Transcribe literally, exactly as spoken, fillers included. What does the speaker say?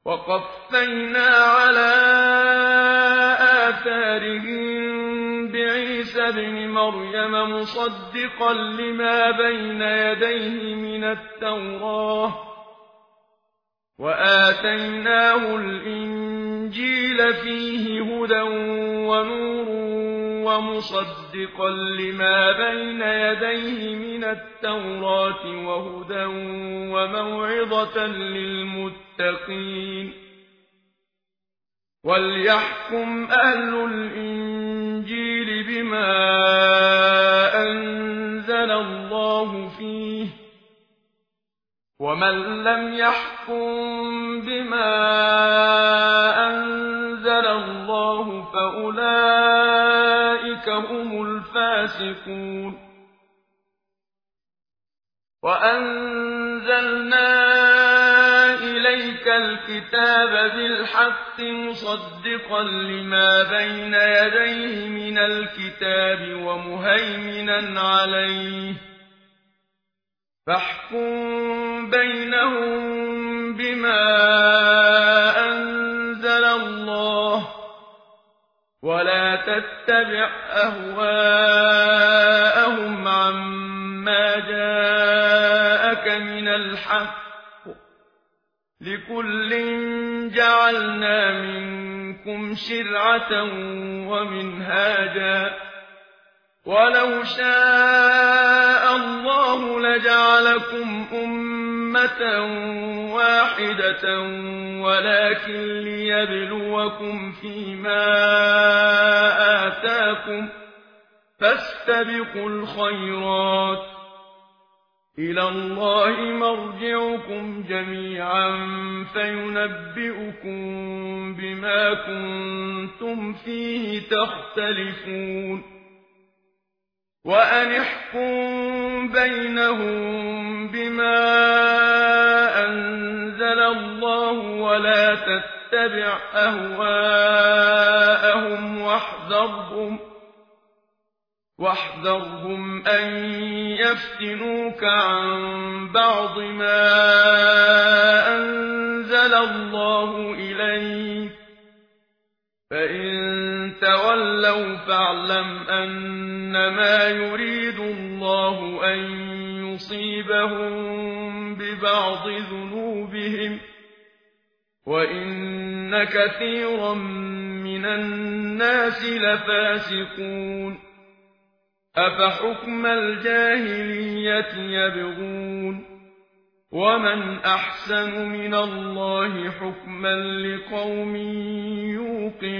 وقفينا على آثارهم بعيسى ابن مريم مصدقا لما بين يديه من التوراة وآتيناه الإنجيل فيه هدى ونور ومصدقا لما بين يديه من التوراة وهدى وموعظة للمتقين وليحكم أهل الإنجيل بما أنزل الله فيه ومن لم يحكم بما أنزل الله فأولئك هم الفاسقون وأنزلنا إليك الكتاب بالحق مصدقا لما بين يديه من الكتاب ومهيمنا عليه فاحكم بينهم بما أنزل الله ولا تتبع أهواءهم عما جاءك من الحق لكل جعلنا منكم شرعة ومنهاجا ولو شاء الله لجعلكم أمة واحدة ولكن ليبلوكم فيما آتاكم فاستبقوا الخيرات إلى الله مرجعكم جميعا فينبئكم بما كنتم فيه تختلفون وأن احكم بينهم بما أنزل الله ولا تتبع أهواءهم واحذرهم واحذرهم أن يفتنوك عن بعض ما أنزل الله إليك فإن تولوا فاعلم أنما يريد الله أن يصيبهم ببعض ذنوبهم وإن كثيرا من الناس لفاسقون أفحكم الجاهلية يبغون ومن أحسن من الله حكما لقوم يوقنون